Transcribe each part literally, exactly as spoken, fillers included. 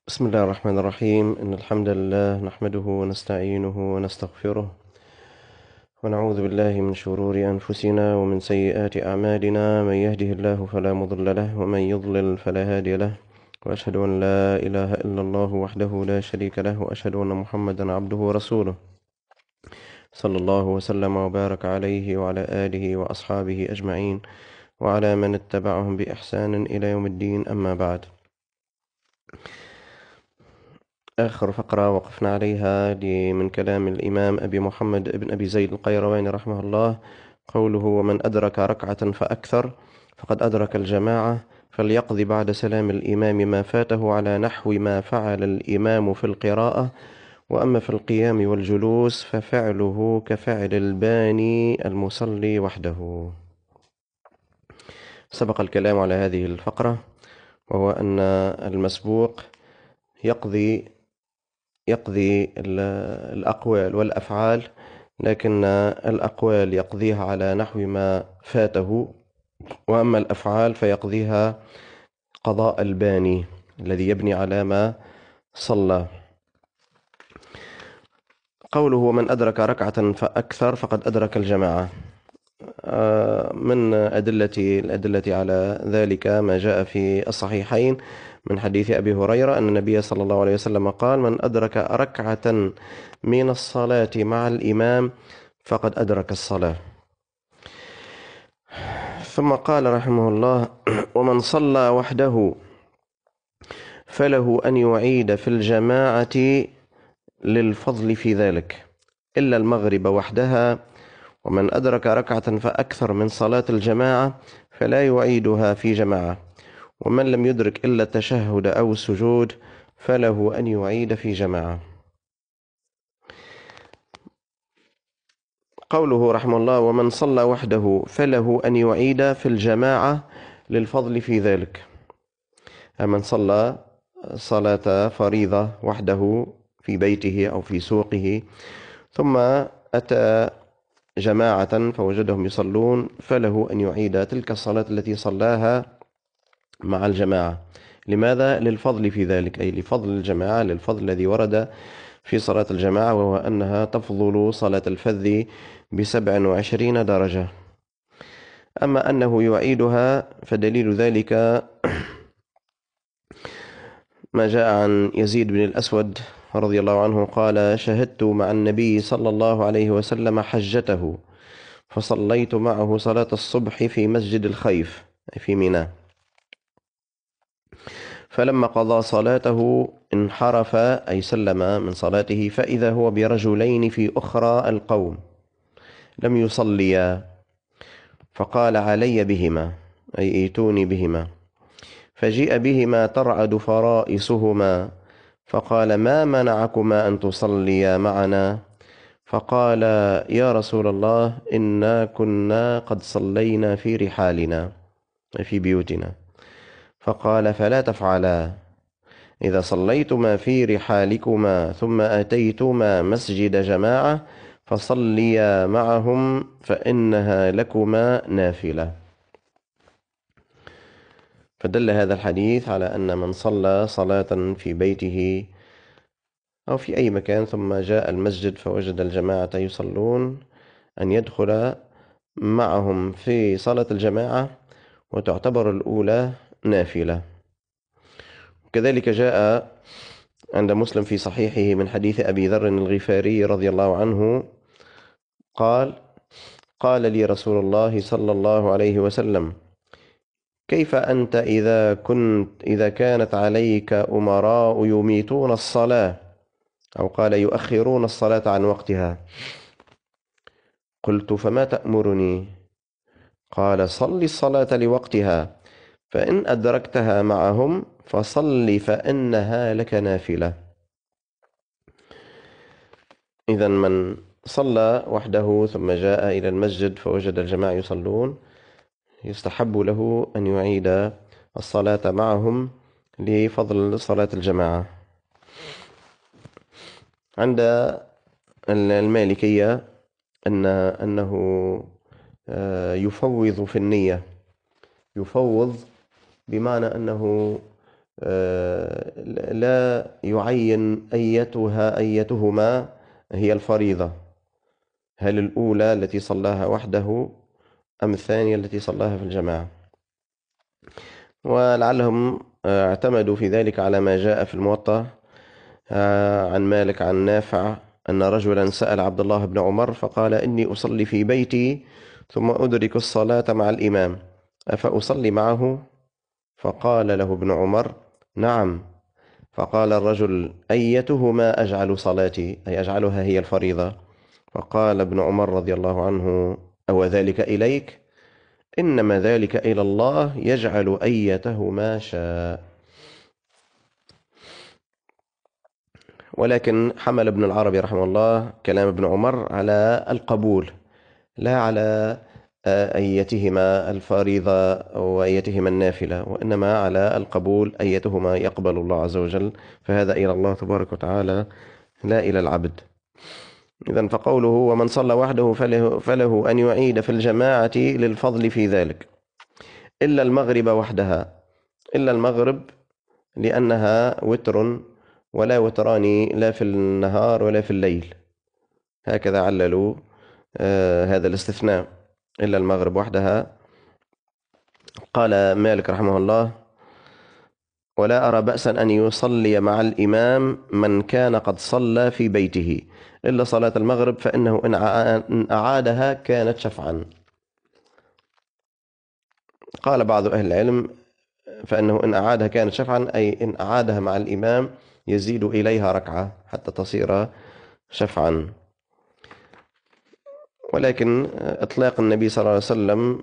بسم الله الرحمن الرحيم. إن الحمد لله نحمده ونستعينه ونستغفره ونعوذ بالله من شرور أنفسنا ومن سيئات أعمالنا. من يهده الله فلا مضل له ومن يضلل فلا هادي له، وأشهد أن لا إله إلا الله وحده لا شريك له، وأشهد أن محمدا عبده ورسوله صلى الله وسلم وبارك عليه وعلى آله وأصحابه أجمعين وعلى من اتبعهم بإحسان إلى يوم الدين. أما بعد، آخر فقرة وقفنا عليها من كلام الإمام أبي محمد بن أبي زيد القيرواني رحمه الله، قوله: ومن أدرك ركعة فأكثر فقد أدرك الجماعة، فليقضي بعد سلام الإمام ما فاته على نحو ما فعل الإمام في القراءة، وأما في القيام والجلوس ففعله كفعل الباني المصلي وحده. سبق الكلام على هذه الفقرة، وهو أن المسبوق يقضي يقضي الأقوال والأفعال، لكن الأقوال يقضيها على نحو ما فاته، وأما الأفعال فيقضيها قضاء الباني الذي يبني على ما صلى. قوله: ومن أدرك ركعة فأكثر فقد أدرك الجماعة، من أدلة الأدلة على ذلك ما جاء في الصحيحين من حديث أبي هريرة أن النبي صلى الله عليه وسلم قال: من أدرك ركعة من الصلاة مع الإمام فقد أدرك الصلاة. ثم قال رحمه الله: ومن صلى وحده فله أن يعيد في الجماعة للفضل في ذلك إلا المغرب وحدها، ومن أدرك ركعة فأكثر من صلاة الجماعة فلا يعيدها في جماعة، ومن لم يدرك إلا التشهد أو السجود فله أن يعيد في جماعة. قوله رحمه الله: ومن صلى وحده فله أن يعيد في الجماعة للفضل في ذلك، من صلى صلاة فريضة وحده في بيته أو في سوقه ثم أتى جماعة فوجدهم يصلون فله أن يعيد تلك الصلاة التي صلاها مع الجماعة. لماذا؟ للفضل في ذلك، أي لفضل الجماعة، للفضل الذي ورد في صلاة الجماعة، وهو أنها تفضل صلاة الفذ بسبع وعشرين درجة. أما أنه يعيدها فدليل ذلك ما جاء عن يزيد بن الأسود رضي الله عنه قال: شهدت مع النبي صلى الله عليه وسلم حجته، فصليت معه صلاة الصبح في مسجد الخيف في منى، فلما قضى صلاته انحرف أي سلم من صلاته، فإذا هو برجلين في أخرى القوم لم يصليا، فقال: علي بهما، أي ايتوني بهما، فجيء بهما ترعد فرائسهما، فقال: ما منعكما أن تصليا معنا؟ فقال: يا رسول الله، إنا كنا قد صلينا في رحالنا في بيوتنا. فقال: فلا تفعلا، إذا صليتما في رحالكما ثم أتيتما مسجد جماعة فصليا معهم فإنها لكما نافلة. فدل هذا الحديث على أن من صلى صلاة في بيته أو في أي مكان ثم جاء المسجد فوجد الجماعة يصلون أن يدخل معهم في صلاة الجماعة، وتعتبر الأولى نافلة. كذلك جاء عند مسلم في صحيحه من حديث أبي ذر الغفاري رضي الله عنه قال: قال لي رسول الله صلى الله عليه وسلم: كيف أنت إذا كنت إذا كانت عليك أمراء يميتون الصلاة، أو قال يؤخرون الصلاة عن وقتها؟ قلت: فما تأمرني؟ قال: صل الصلاة لوقتها، فإن أدركتها معهم فصل فإنها لك نافلة. إذن من صلى وحده ثم جاء إلى المسجد فوجد الجماعة يصلون يستحب له أن يعيد الصلاة معهم لفضل صلاة الجماعة. عند المالكية أن أنه يفوض في النية، يفوض بمعنى أنه لا يعين أيتها أيتهما هي الفريضة، هل الأولى التي صلاها وحده أم الثانية التي صلاها في الجماعة. ولعلهم اعتمدوا في ذلك على ما جاء في الموطأ عن مالك عن نافع أن رجلا سأل عبد الله بن عمر فقال: إني أصلي في بيتي ثم أدرك الصلاة مع الإمام، أفأصلي معه؟ فقال له ابن عمر: نعم. فقال الرجل: أيتهما أجعل صلاتي، أي أجعلها هي الفريضة؟ فقال ابن عمر رضي الله عنه: أو ذلك إليك؟ إنما ذلك إلى الله يجعل أيتهما شاء. ولكن حمل ابن العربي رحمه الله كلام ابن عمر على القبول، لا على أيتهما الفريضة أو أيتهما النافلة، وإنما على القبول، أيتهما يقبل الله عز وجل، فهذا إلى الله تبارك وتعالى لا إلى العبد. إذن فقوله: ومن صلى وحده فله, فله أن يعيد في الجماعة للفضل في ذلك، إلا المغرب وحدها، إلا المغرب لأنها وتر ولا وتران لا في النهار ولا في الليل، هكذا عللوا آه هذا الاستثناء، إلا المغرب وحدها. قال مالك رحمه الله: ولا أرى بأسا أن يصلي مع الإمام من كان قد صلى في بيته إلا صلاة المغرب، فإنه إن أعادها كانت شفعا. قال بعض أهل العلم: فإنه إن أعادها كانت شفعا، أي إن أعادها مع الإمام يزيد إليها ركعة حتى تصير شفعا. ولكن إطلاق النبي صلى الله عليه وسلم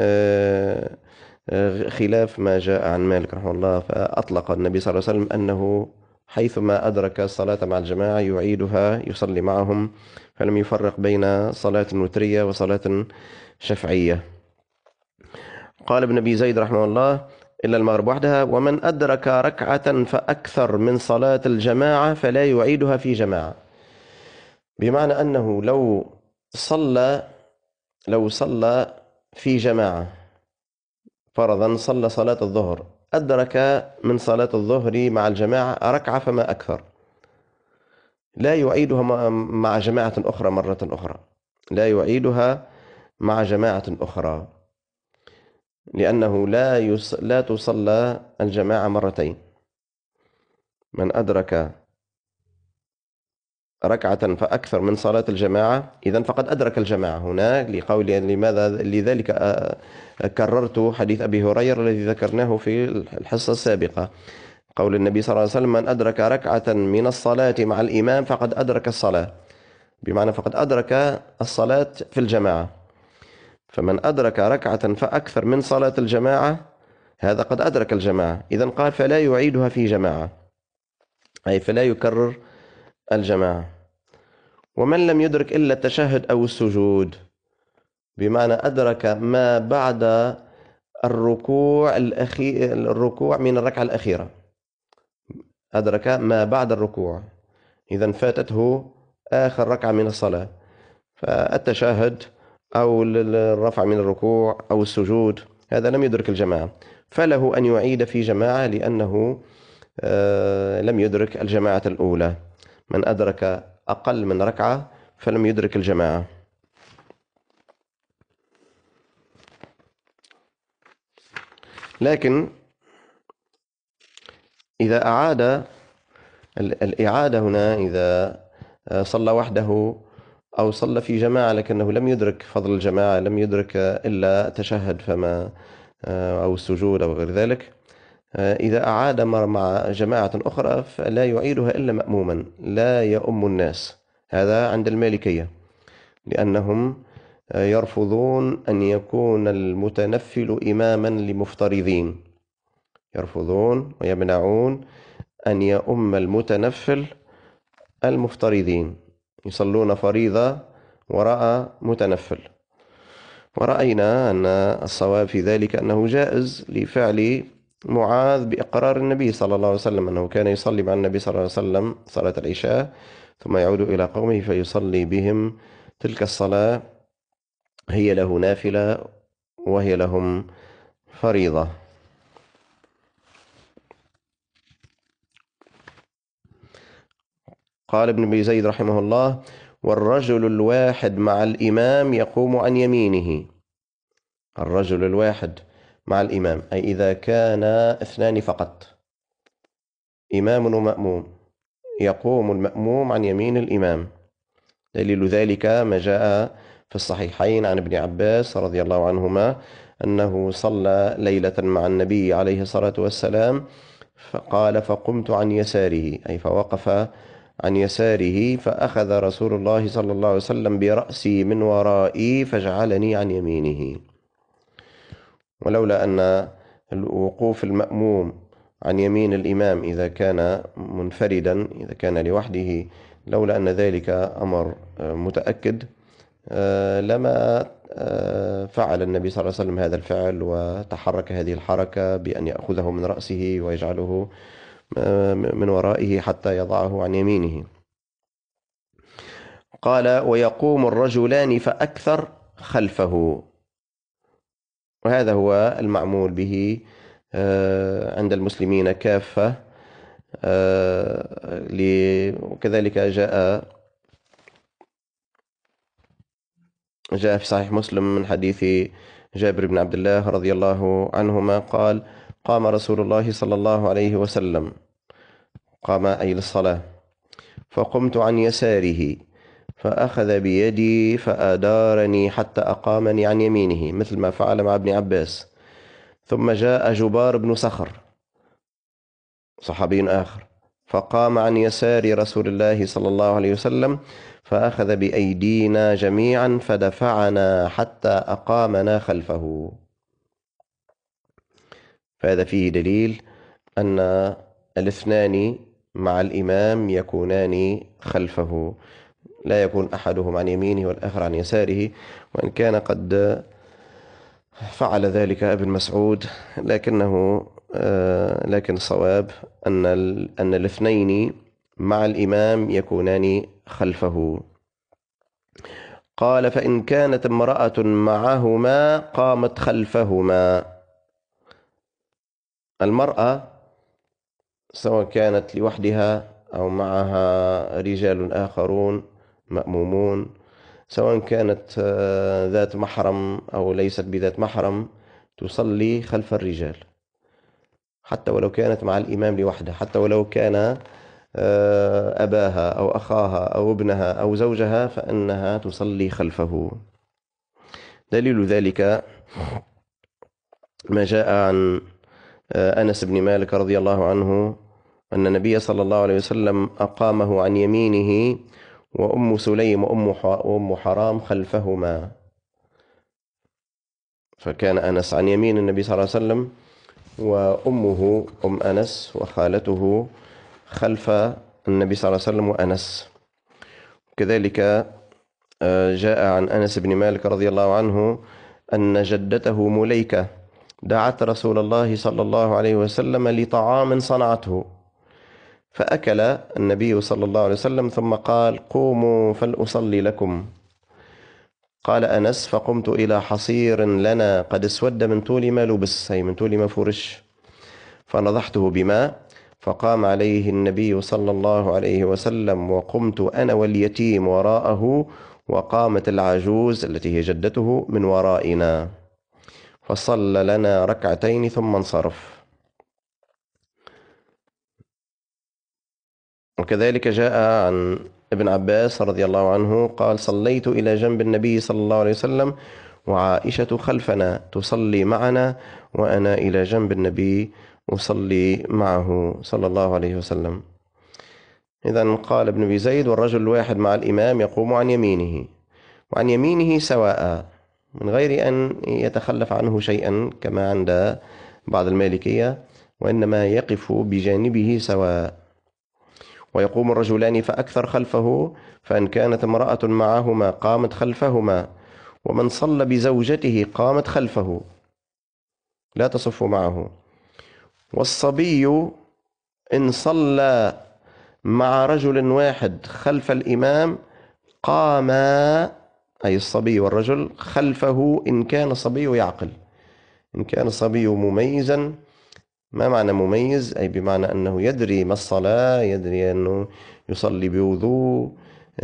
خلاف ما جاء عن مالك رحمه الله، فأطلق النبي صلى الله عليه وسلم أنه حيثما أدرك الصلاة مع الجماعة يعيدها يصلي معهم، فلم يفرق بين صلاة وترية وصلاة شفعية. قال ابن أبي زيد رحمه الله: إلا المغرب وحدها، ومن أدرك ركعة فأكثر من صلاة الجماعة فلا يعيدها في جماعة. بمعنى أنه لو صلى لو صلى في جماعة، فرضا صلى صلاة الظهر، أدرك من صلاة الظهر مع الجماعة ركعة فما أكثر، لا يعيدها مع جماعة أخرى مرة أخرى، لا يعيدها مع جماعة أخرى، لأنه لا يص... لا تصلى الجماعة مرتين. من أدرك ركعة فأكثر من صلاة الجماعة إذن فقد أدرك الجماعة. هنا لقول لماذا لذلك كررت حديث أبي هريرة الذي ذكرناه في الحصة السابقة، قول النبي صلى الله عليه وسلم: من أدرك ركعة من الصلاة مع الإمام فقد أدرك الصلاة، بمعنى فقد أدرك الصلاة في الجماعة. فمن أدرك ركعة فأكثر من صلاة الجماعة هذا قد أدرك الجماعة، إذن قال فلا يعيدها في جماعة، أي فلا يكرر الجماعة. ومن لم يدرك إلا التشهد أو السجود، بمعنى أدرك ما بعد الركوع الأخير الركوع من الركعة الأخيرة، أدرك ما بعد الركوع، إذن فاتته آخر ركعة من الصلاة، فالتشهد أو الرفع من الركوع أو السجود هذا لم يدرك الجماعة، فله أن يعيد في جماعة لأنه لم يدرك الجماعة الأولى. من أدرك أقل من ركعة فلم يدرك الجماعة. لكن إذا أعاد الإعادة هنا، إذا صلى وحده أو صلى في جماعة لكنه لم يدرك فضل الجماعة، لم يدرك إلا تشهد فما أو السجود أو غير ذلك، إذا أعاد مع جماعة أخرى فلا يعيدها إلا مأموما لا يؤم الناس. هذا عند المالكية، لأنهم يرفضون أن يكون المتنفل إماما لمفترضين، يرفضون ويمنعون أن يؤم المتنفل المفترضين، يصلون فريضة وراء متنفل. ورأينا أن الصواب في ذلك أنه جائز لفعل معاذ بإقرار النبي صلى الله عليه وسلم، أنه كان يصلي مع النبي صلى الله عليه وسلم صلاة العشاء ثم يعود إلى قومه فيصلي بهم تلك الصلاة، هي له نافلة وهي لهم فريضة. قال ابن أبي زيد رحمه الله: والرجل الواحد مع الإمام يقوم عن يمينه. الرجل الواحد مع الإمام أي إذا كان اثنان فقط، إمام ومأموم، يقوم المأموم عن يمين الإمام. دليل ذلك ما جاء في الصحيحين عن ابن عباس رضي الله عنهما أنه صلى ليلة مع النبي عليه الصلاة والسلام، فقال: فقمت عن يساره، أي فوقف عن يساره، فأخذ رسول الله صلى الله عليه وسلم برأسي من ورائي فجعلني عن يمينه. ولولا أن الوقوف المأموم عن يمين الإمام إذا كان منفردا، إذا كان لوحده، لولا أن ذلك أمر متأكد لما فعل النبي صلى الله عليه وسلم هذا الفعل وتحرك هذه الحركة بأن يأخذه من رأسه ويجعله من ورائه حتى يضعه عن يمينه. قال: ويقوم الرجلان فأكثر خلفه. وهذا هو المعمول به عند المسلمين كافة. وكذلك جاء جاء في صحيح مسلم من حديث جابر بن عبد الله رضي الله عنهما قال: قام رسول الله صلى الله عليه وسلم، قام أي للصلاة، فقمت عن يساره فأخذ بيدي فأدارني حتى أقامني عن يمينه، مثل ما فعل مع ابن عباس. ثم جاء جبار بن صخر صحابي آخر فقام عن يسار رسول الله صلى الله عليه وسلم فأخذ بأيدينا جميعا فدفعنا حتى أقامنا خلفه. فهذا فيه دليل أن الاثنان مع الإمام يكونان خلفه، لا يكون أحدهم عن يمينه والآخر عن يساره، وإن كان قد فعل ذلك ابن مسعود، لكنه لكن الصواب أن أن الاثنين مع الإمام يكونان خلفه. قال: فإن كانت امرأة معهما قامت خلفهما. المرأة سواء كانت لوحدها أو معها رجال آخرون مأمومون، سواء كانت ذات محرم أو ليست بذات محرم، تصلي خلف الرجال حتى ولو كانت مع الإمام لوحدها، حتى ولو كان أباها أو أخاها أو ابنها أو زوجها، فإنها تصلي خلفه. دليل ذلك ما جاء عن أنس بن مالك رضي الله عنه أن النبي صلى الله عليه وسلم أقامه عن يمينه وأم سليم وأم حرام خلفهما. فكان أنس عن يمين النبي صلى الله عليه وسلم، وأمه أم أنس وخالته خلف النبي صلى الله عليه وسلم وأنس. كذلك جاء عن أنس بن مالك رضي الله عنه أن جدته مليكة دعت رسول الله صلى الله عليه وسلم لطعام صنعته، فأكل النبي صلى الله عليه وسلم ثم قال: قوموا فلأصلي لكم. قال أنس: فقمت إلى حصير لنا قد اسود من طول ما لبس، أي من طول ما فرش، فنضحته بماء، فقام عليه النبي صلى الله عليه وسلم، وقمت أنا واليتيم وراءه، وقامت العجوز التي هي جدته من ورائنا، فصلى لنا ركعتين ثم انصرف. وكذلك جاء عن ابن عباس رضي الله عنه قال: صليت إلى جنب النبي صلى الله عليه وسلم وعائشة خلفنا تصلي معنا، وأنا إلى جنب النبي أصلي معه صلى الله عليه وسلم. إذن قال ابن أبي زيد: والرجل الواحد مع الإمام يقوم عن يمينه، وعن يمينه سواء من غير أن يتخلف عنه شيئا كما عند بعض المالكية، وإنما يقف بجانبه سواء. ويقوم الرجلان فأكثر خلفه، فإن كانت امرأة معهما قامت خلفهما، ومن صلى بزوجته قامت خلفه لا تصف معه. والصبي إن صلى مع رجل واحد خلف الإمام قاما، أي الصبي والرجل خلفه إن كان الصبي يعقل. إن كان الصبي مميزا ما معنى مميز؟ أي بمعنى أنه يدري ما الصلاة، يدري أنه يصلي بوضوء،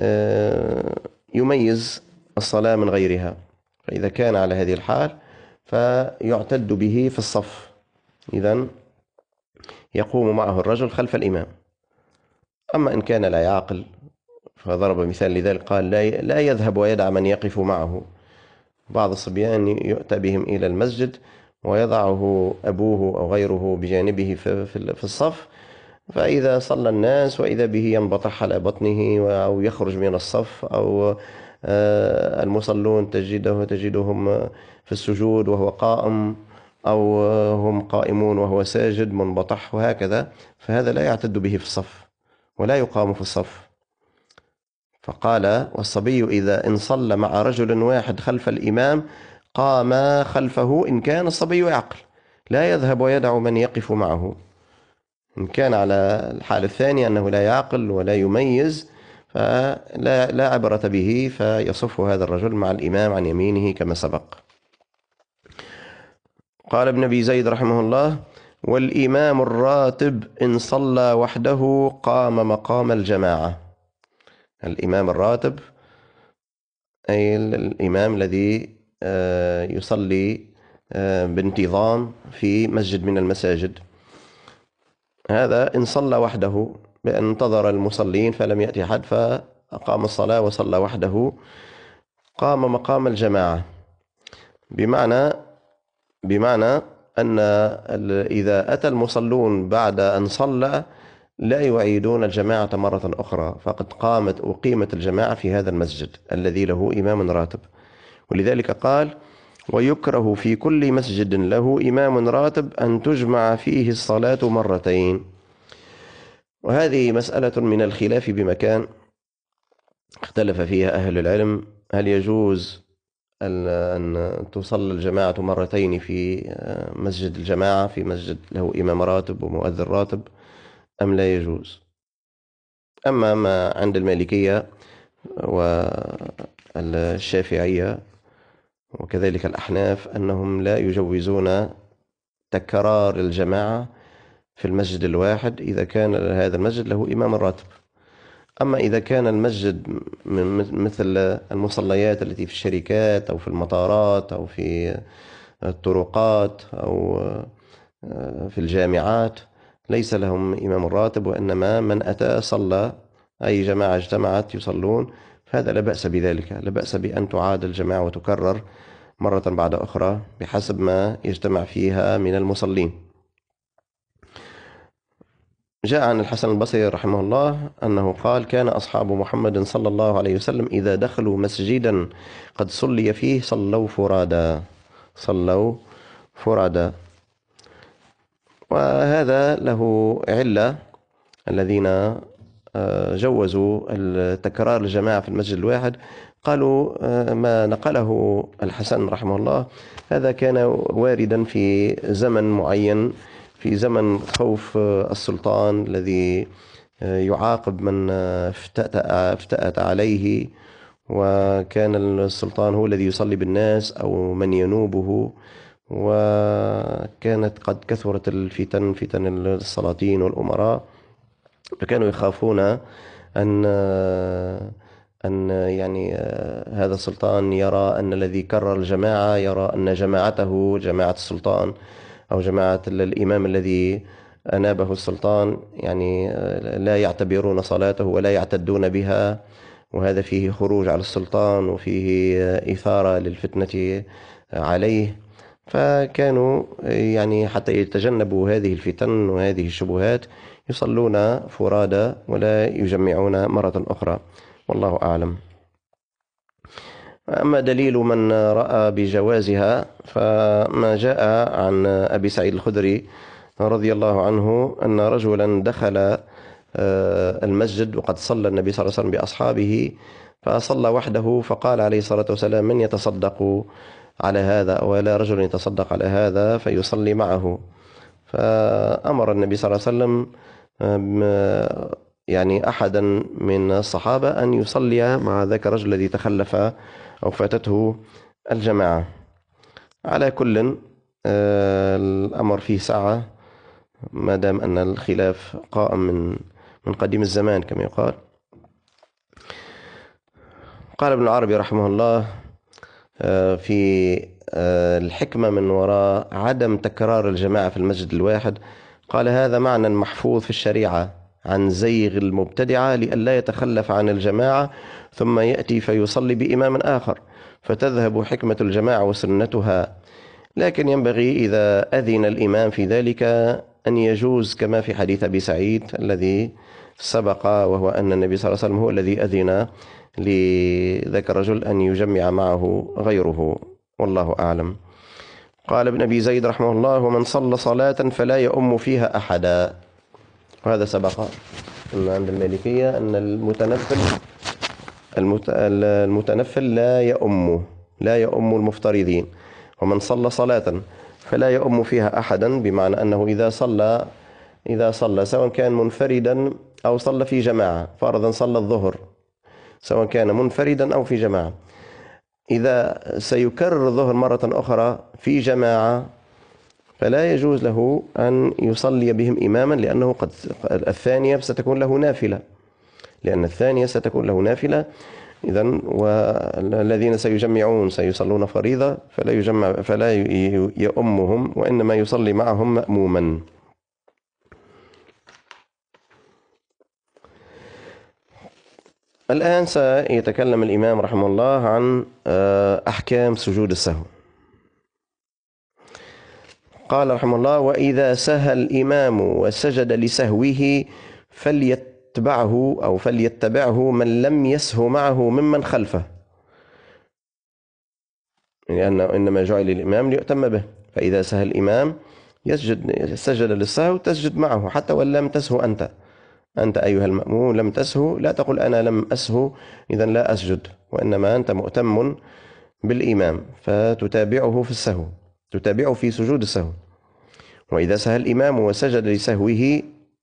يميز الصلاة من غيرها. فإذا كان على هذه الحال فيعتد به في الصف. إذن يقوم معه الرجل خلف الإمام. أما إن كان لا يعقل، فضرب مثال لذلك قال لا يذهب ويدع من يقف معه. بعض الصبيان يؤتى بهم إلى المسجد ويضعه أبوه أو غيره بجانبه في الصف، فإذا صلى الناس وإذا به ينبطح على بطنه أو يخرج من الصف، أو المصلون تجده تجدهم في السجود وهو قائم، أو هم قائمون وهو ساجد منبطح وهكذا، فهذا لا يعتد به في الصف ولا يقام في الصف. فقال والصبي إذا إن صلى مع رجل واحد خلف الإمام قام خلفه إن كان الصبي يعقل، لا يذهب ويدع من يقف معه. إن كان على الحال الثاني أنه لا يعقل ولا يميز فلا لا عبرة به، فيصف هذا الرجل مع الإمام عن يمينه كما سبق. قال ابن أبي زيد رحمه الله: والإمام الراتب إن صلى وحده قام مقام الجماعة. الإمام الراتب أي الإمام الذي يصلي بانتظام في مسجد من المساجد، هذا إن صلى وحده بأن انتظر المصلين فلم يأتي أحد فأقام الصلاة وصلى وحده قام مقام الجماعة. بمعنى بمعنى أن إذا أتى المصلون بعد أن صلى لا يعيدون الجماعة مرة أخرى، فقد قامت أقيمت الجماعة في هذا المسجد الذي له إمام راتب. ولذلك قال: ويكره في كل مسجد له إمام راتب أن تجمع فيه الصلاة مرتين. وهذه مسألة من الخلاف بمكان، اختلف فيها أهل العلم: هل يجوز أن تصلى الجماعة مرتين في مسجد الجماعة، في مسجد له إمام راتب ومؤذن راتب، أم لا يجوز؟ أما ما عند المالكية والشافعية وكذلك الأحناف أنهم لا يجوزون تكرار الجماعة في المسجد الواحد إذا كان هذا المسجد له إمام راتب. أما إذا كان المسجد مثل المصليات التي في الشركات أو في المطارات أو في الطرقات أو في الجامعات ليس لهم إمام راتب، وإنما من أتى صلى، أي جماعة اجتمعت يصلون، فهذا لا بأس بذلك، لا بأس بأن تعاد الجماعة وتكرر مرة بعد أخرى بحسب ما يجتمع فيها من المصلين. جاء عن الحسن البصري رحمه الله أنه قال: كان أصحاب محمد صلى الله عليه وسلم إذا دخلوا مسجدا قد صلي فيه صلوا فرادا صلوا فرادا وهذا له علة. الذين جوزوا التكرار الجماعة في المسجد الواحد قالوا ما نقله الحسن رحمه الله هذا كان واردا في زمن معين، في زمن خوف السلطان الذي يعاقب من افتأت عليه، وكان السلطان هو الذي يصلي بالناس أو من ينوبه، وكانت قد كثرت الفتن فتن السلاطين والأمراء، فكانوا يخافون أن أن يعني هذا السلطان يرى أن الذي كرر الجماعة يرى أن جماعته جماعة السلطان أو جماعة الإمام الذي أنابه السلطان يعني لا يعتبرون صلاته ولا يعتدون بها، وهذا فيه خروج على السلطان وفيه إثارة للفتنة عليه. فكانوا يعني حتى يتجنبوا هذه الفتن وهذه الشبهات يصلون فرادا ولا يجمعون مرة أخرى، والله أعلم. أما دليل من رأى بجوازها فما جاء عن أبي سعيد الخدري رضي الله عنه أن رجلا دخل المسجد وقد صلى النبي صلى الله عليه وسلم بأصحابه، فصلى وحده، فقال عليه الصلاة والسلام: من يتصدق على هذا، ولا رجل يتصدق على هذا فيصلي معه. فأمر النبي صلى الله عليه وسلم يعني أحدا من الصحابة أن يصلي مع ذاك الرجل الذي تخلف أو فاتته الجماعة. على كل الأمر فيه سعة، ما دام أن الخلاف قائم من من قديم الزمان كما يقال. قال ابن العربي رحمه الله في الحكمة من وراء عدم تكرار الجماعة في المسجد الواحد، قال: هذا معنى محفوظ في الشريعة عن زيغ المبتدعة لئلا يتخلف عن الجماعة ثم يأتي فيصلي بإمام آخر فتذهب حكمة الجماعة وسنتها. لكن ينبغي إذا أذن الإمام في ذلك أن يجوز كما في حديث أبي سعيد الذي سبق، وهو أن النبي صلى الله عليه وسلم هو الذي أذن لذاك الرجل أن يجمع معه غيره، والله أعلم. قال ابن أبي زيد رحمه الله: ومن صلى صلاة فلا يؤم فيها أحدا. وهذا سبق أن عند المالكية أن المتنفل المتنفل لا يؤم لا يؤم المفترضين. ومن صلى صلاة فلا يؤم فيها أحدا، بمعنى أنه إذا صلى إذا صلى سواء كان منفردا أو صلى في جماعة، فرضا صلى الظهر سواء كان منفردا أو في جماعة، إذا سيكرر الظهر مرة أخرى في جماعة فلا يجوز له أن يصلي بهم إماما، لأنه قد الثانية ستكون له نافلة لأن الثانية ستكون له نافلة إذن، والذين سيجمعون سيصلون فريضة فلا يجمع فلا يؤمهم، وإنما يصلي معهم مأموما. الآن سيتكلم الإمام رحمه الله عن أحكام سجود السهو. قال رحمه الله: وإذا سهى الإمام وسجد لسهوه فليتبعه أو فليتبعه من لم يسهو معه ممن خلفه، لأنه يعني إنما جعل الإمام ليؤتم به، فإذا سهى الإمام يسجد سجد للسهو تسجد معه حتى وإن لم تسهو أنت أنت أيها المأموم لم تسهو، لا تقول أنا لم أسهو إذا لا أسجد، وإنما أنت مؤتم بالإمام فتتابعه في السهو، تتابعه في سجود السهو. وإذا سهى الإمام وسجد لسهوه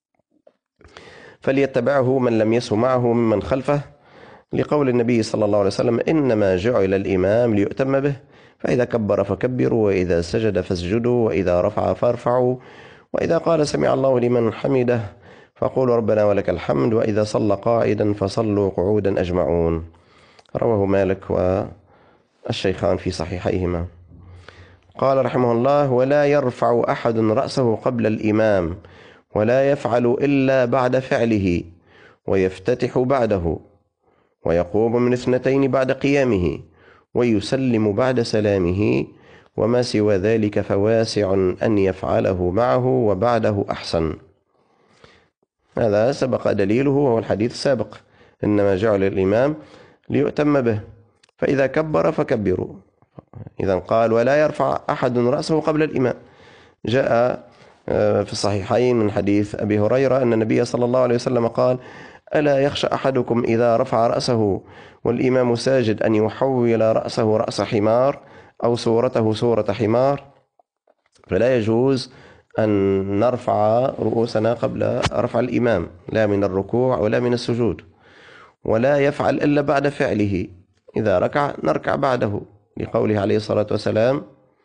فليتبعه من لم يسهو معه ممن خلفه، لقول النبي صلى الله عليه وسلم: إنما جعل الإمام ليؤتم به، فإذا كبر فكبروا، وإذا سجد فاسجدوا، وإذا رفع فارفعوا، وإذا قال سمع الله لمن حمده فقولوا ربنا ولك الحمد، وإذا صلى قاعدا فصلوا قعودا أجمعون. رواه مالك والشيخان في صحيحيهما. قال رحمه الله: ولا يرفع أحد رأسه قبل الإمام، ولا يفعل إلا بعد فعله، ويفتتح بعده، ويقوم من اثنتين بعد قيامه، ويسلم بعد سلامه، وما سوى ذلك فواسع أن يفعله معه وبعده أحسن. هذا سبق دليله وهو الحديث السابق: إنما جعل الإمام ليؤتم به، فإذا كبر فكبروا. إذا قال: ولا يرفع أحد رأسه قبل الإمام. جاء في الصحيحين من حديث أبي هريرة أن النبي صلى الله عليه وسلم قال: ألا يخشى أحدكم إذا رفع رأسه والإمام ساجد أن يحول رأسه رأس حمار أو صورته صورة حمار؟ فلا يجوز أن نرفع رؤوسنا قبل رفع الإمام، لا من الركوع ولا من السجود، ولا يفعل إلا بعد فعله. إذا ركع نركع بعده، لقوله عليه الصلاة والسلام: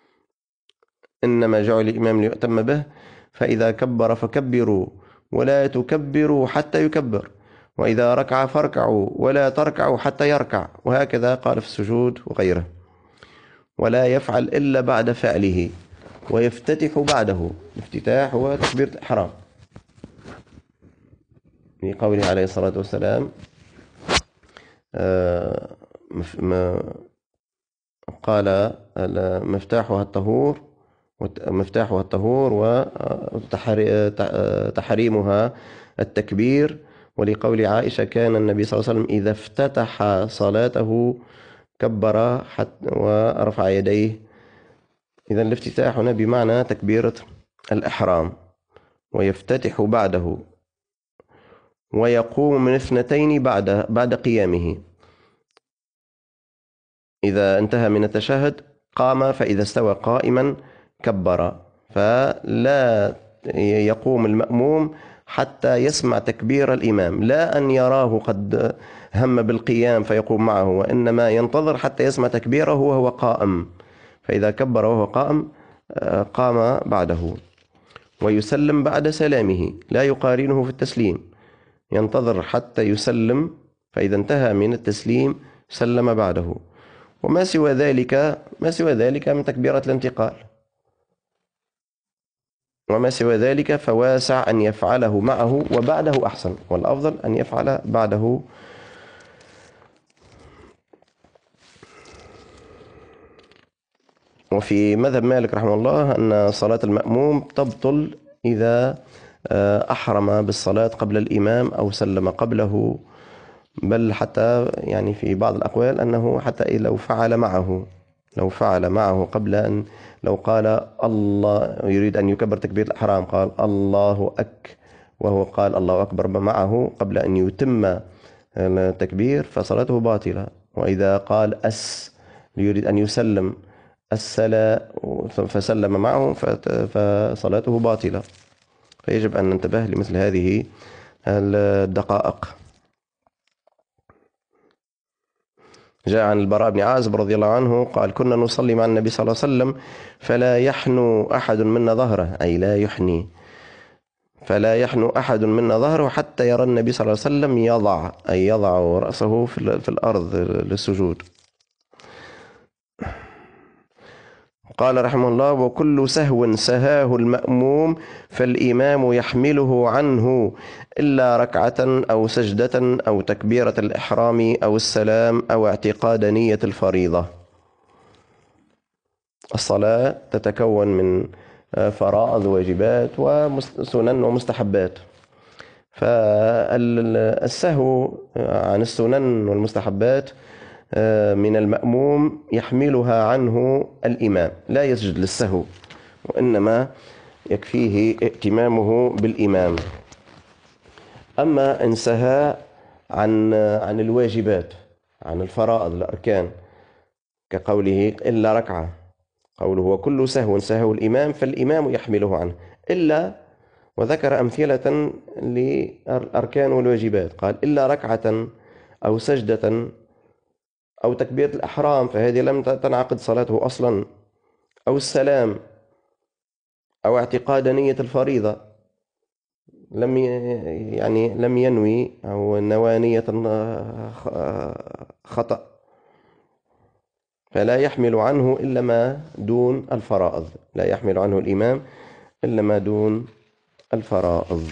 إنما جعل الإمام ليؤتم به، فإذا كبر فكبروا ولا تكبروا حتى يكبر، وإذا ركع فاركعوا ولا تركعوا حتى يركع، وهكذا قال في السجود وغيره. ولا يفعل إلا بعد فعله، ويفتتح بعده. الافتتاح هو تكبيرة الإحرام، لقوله عليه الصلاة والسلام: قال مفتاحها الطهور مفتاحها الطهور وتحريمها التكبير. ولقول عائشة: كان النبي صلى الله عليه وسلم إذا افتتح صلاته كبر ورفع يديه. إذن الافتتاح هنا بمعنى تكبيرة الإحرام، ويفتتح بعده، ويقوم من اثنتين بعد بعد قيامه. إذا انتهى من التشهد قام، فإذا استوى قائما كبر، فلا يقوم المأموم حتى يسمع تكبير الإمام، لا أن يراه قد هم بالقيام فيقوم معه، وإنما ينتظر حتى يسمع تكبيره وهو قائم، فإذا كبر وهو قائم قام بعده. ويسلم بعد سلامه، لا يقارنه في التسليم، ينتظر حتى يسلم، فإذا انتهى من التسليم سلم بعده. وما سوى ذلك ما سوى ذلك من تكبيرة الانتقال، وما سوى ذلك فواسع أن يفعله معه وبعده أحسن، والأفضل أن يفعل بعده. وفي مذهب مالك رحمه الله أن صلاة المأموم تبطل إذا أحرم بالصلاة قبل الإمام أو سلم قبله، بل حتى يعني في بعض الأقوال أنه حتى لو فعل معه لو فعل معه قبل أن لو قال الله يريد أن يكبر تكبير الإحرام، قال الله أك وهو قال الله أكبر معه قبل أن يتم التكبير فصلاته باطلة. وإذا قال أس يريد أن يسلم السلا فسلم معه فصلاته باطلة. فيجب أن ننتبه لمثل هذه الدقائق. جاء عن البراء بن عازب رضي الله عنه قال كنا نصلي مع النبي صلى الله عليه وسلم فلا يحنو أحد منا ظهره، أي لا يحني، فلا يحنو أحد منا ظهره حتى يرى النبي صلى الله عليه وسلم يضع، أي يضع رأسه في الأرض للسجود. قال رحمه الله وكل سهو سهاه المأموم فالإمام يحمله عنه إلا ركعة أو سجدة أو تكبيرة الإحرام أو السلام أو اعتقاد نية الفريضة. الصلاة تتكون من فرائض وواجبات وسنن ومستحبات، فالسهو عن السنن والمستحبات من المأموم يحملها عنه الإمام، لا يسجد للسهو، وإنما يكفيه ائتمامه بالإمام. أما إن سهى عن عن الواجبات، عن الفرائض الأركان، كقوله إلا ركعة، قوله وكل سهو سهو الإمام فالإمام يحمله عنه، إلا وذكر أمثلة للأركان والواجبات، قال إلا ركعة أو سجدة أو تكبيرة الإحرام فهذه لم تنعقد صلاته أصلا، أو السلام أو اعتقاد نية الفريضة، لم يعني لم ينوي أو نوى نية خطأ، فلا يحمل عنه إلا ما دون الفرائض، لا يحمل عنه الإمام إلا ما دون الفرائض.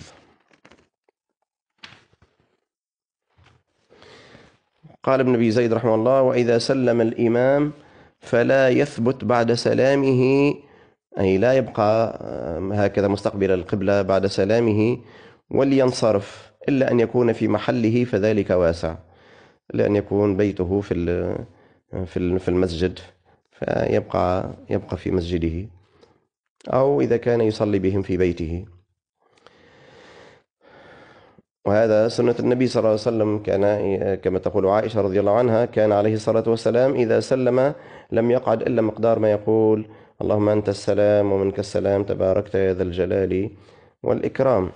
قال ابن أبي زيد رحمه الله وإذا سلم الإمام فلا يثبت بعد سلامه، أي لا يبقى هكذا مستقبل القبلة بعد سلامه ولينصرف، إلا أن يكون في محله فذلك واسع، لأن يكون بيته في في المسجد فيبقى يبقى في مسجده، أو إذا كان يصلي بهم في بيته. وهذا سنة النبي صلى الله عليه وسلم، كان كما تقول عائشة رضي الله عنها كان عليه الصلاة والسلام إذا سلم لم يقعد إلا مقدار ما يقول اللهم أنت السلام ومنك السلام تباركت يا ذا الجلال والإكرام.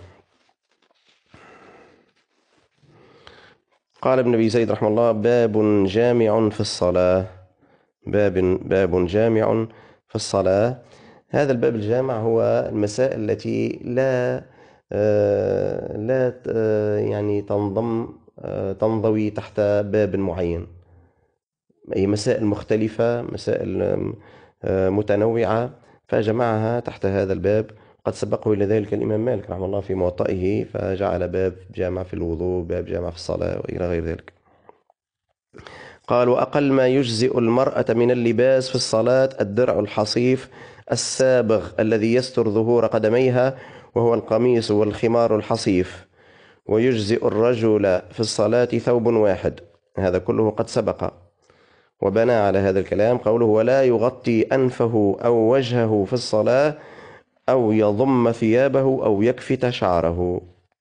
قال ابن أبي زيد رحمه الله باب جامع في الصلاة، باب باب جامع في الصلاة. هذا الباب الجامع هو المسائل التي لا لا يعني تنضم تنضوي تحت باب معين، أي مسائل مختلفة، مسائل متنوعة، فجمعها تحت هذا الباب. قد سبقه إلى ذلك الإمام مالك رحمه الله في موطئه، فجعل باب جامع في الوضوء، باب جامع في الصلاة وإلى غير ذلك. قال وأقل ما يجزئ المرأة من اللباس في الصلاة الدرع الحصيف السابغ الذي يستر ظهور قدميها، وهو القميص والخمار الحصيف. ويجزئ الرجل في الصلاة ثوب واحد، هذا كله قد سبق. وبنى على هذا الكلام قوله ولا يغطي أنفه أو وجهه في الصلاة أو يضم ثيابه أو يكفت شعره.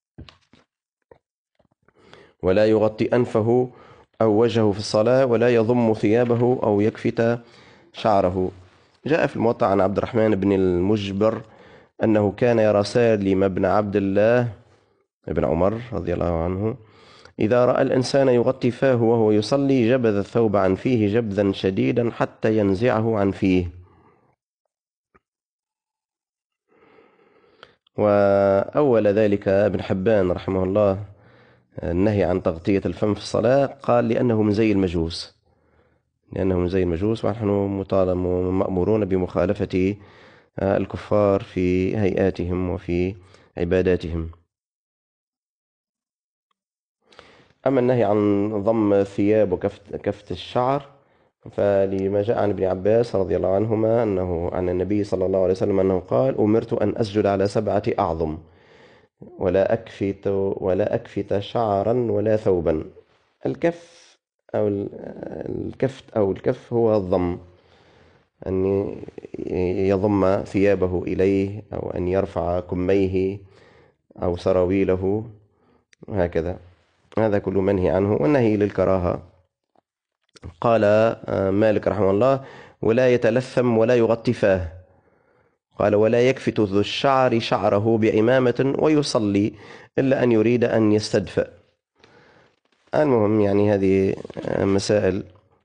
ولا يغطي أنفه أو وجهه في الصلاة ولا يضم ثيابه أو يكفت شعره. جاء في الموطأ عن عبد الرحمن بن المجبر أنه كان يرى سالم بن عبد الله بن عمر رضي الله عنه إذا رأى الإنسان يغطي فاه وهو يصلي جبذ الثوب عن فيه جبذا شديدا حتى ينزعه عن فيه. وأول ذلك ابن حبان رحمه الله النهي عن تغطية الفم في الصلاة، قال لأنه من زي المجوس، لأنه من زي المجوس، ونحن مطالب مأمورون بمخالفة الكفار في هيئاتهم وفي عباداتهم. أما النهي عن ضم الثياب وكفت كفت الشعر، فلما جاء عن ابن عباس رضي الله عنهما أنه عن النبي صلى الله عليه وسلم أنه قال: أمرت أن أسجد على سبعة أعظم ولا أكفت ولا أكفت شعرا ولا ثوبا. الكف أو الكفت أو الكف هو الضم، أن يضم ثيابه إليه، أو أن يرفع كميه أو سراويله، هكذا. هذا كل منهي عنه، والنهي للكراهة. قال مالك رحمه الله: ولا يتلثم ولا يغطي فاه. قال: ولا يكفت ذو الشعر شعره بعمامة ويصلي إلا أن يريد أن يستدفأ. المهم يعني هذه مسائل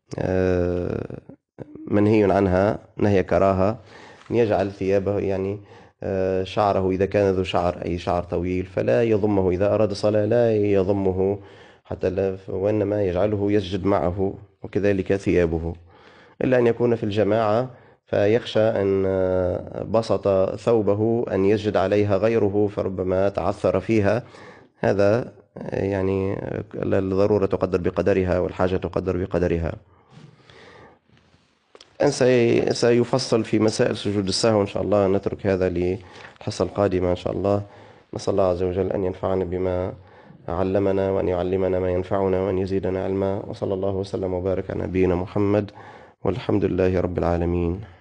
منهي عنها نهي كراهة، أن يجعل ثيابه يعني شعره إذا كان ذو شعر، أي شعر طويل، فلا يضمه إذا أراد صلاة، لا يضمه حتى لا، وإنما يجعله يسجد معه، وكذلك ثيابه، إلا أن يكون في الجماعة فيخشى أن بسط ثوبه أن يسجد عليها غيره، فربما تعثر فيها. هذا يعني الضرورة تقدر بقدرها، والحاجة تقدر بقدرها. سيفصل في مسائل سجود السهو إن شاء الله، نترك هذا للحصة القادمة إن شاء الله. نسأل الله عز وجل أن ينفعنا بما علمنا، وأن يعلمنا ما ينفعنا، وأن يزيدنا علما، وصلى الله وسلم وبارك على نبينا محمد، والحمد لله رب العالمين.